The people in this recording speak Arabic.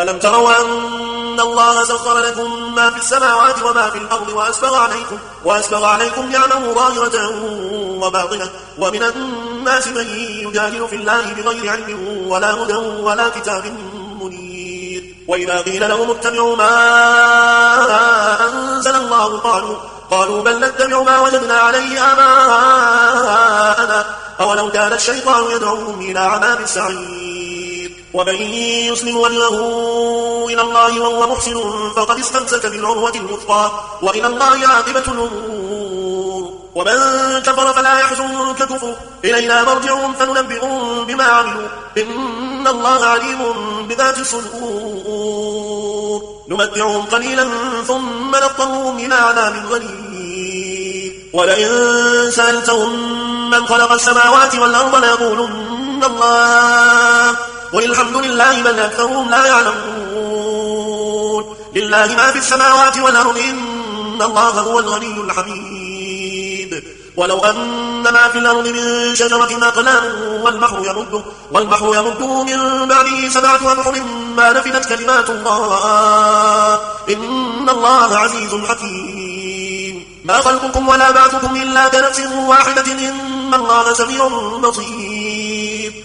ألم تروا أن الله سخر لكم ما في السماوات وما في الأرض وأسبغ عليكم نعمه ظاهرة وباطنة ومن الناس من يجادل في الله بغير علم ولا هدى ولا كتاب منير. وإذا قيل لهم اتبعوا ما أنزل الله قالوا بل نتبع ما وجدنا عليه آباءنا أولو كان الشيطان يدعوهم إلى عذاب السعير. ومن يسلم وجهه إلى الله وهو محسن فقد استمسك بالعروة الوثقى وإلى الله عاقبة الأمور. ومن كفر فلا يحزنك كفره إلينا مرجعهم فننبئهم بما عملوا إن الله عليم بذات الصدور. نمتعهم قليلا ثم نضطرهم إلى عذاب غليظ. ولئن سألتهم من خلق السماوات والأرض ليقولن الله قل الحمد لله بل أكثرهم لا يعلمون. لله ما في السماوات والأرض إن الله هو الغني الحميد. ولو أن ما في الأرض من شجرة أقلام والبحر يمده من بعده 7 أبحر ما نفدت كلمات الله إن الله عزيز حكيم. ما خلقكم ولا بعثكم إلا كنفس واحدة إن الله سميع بصير.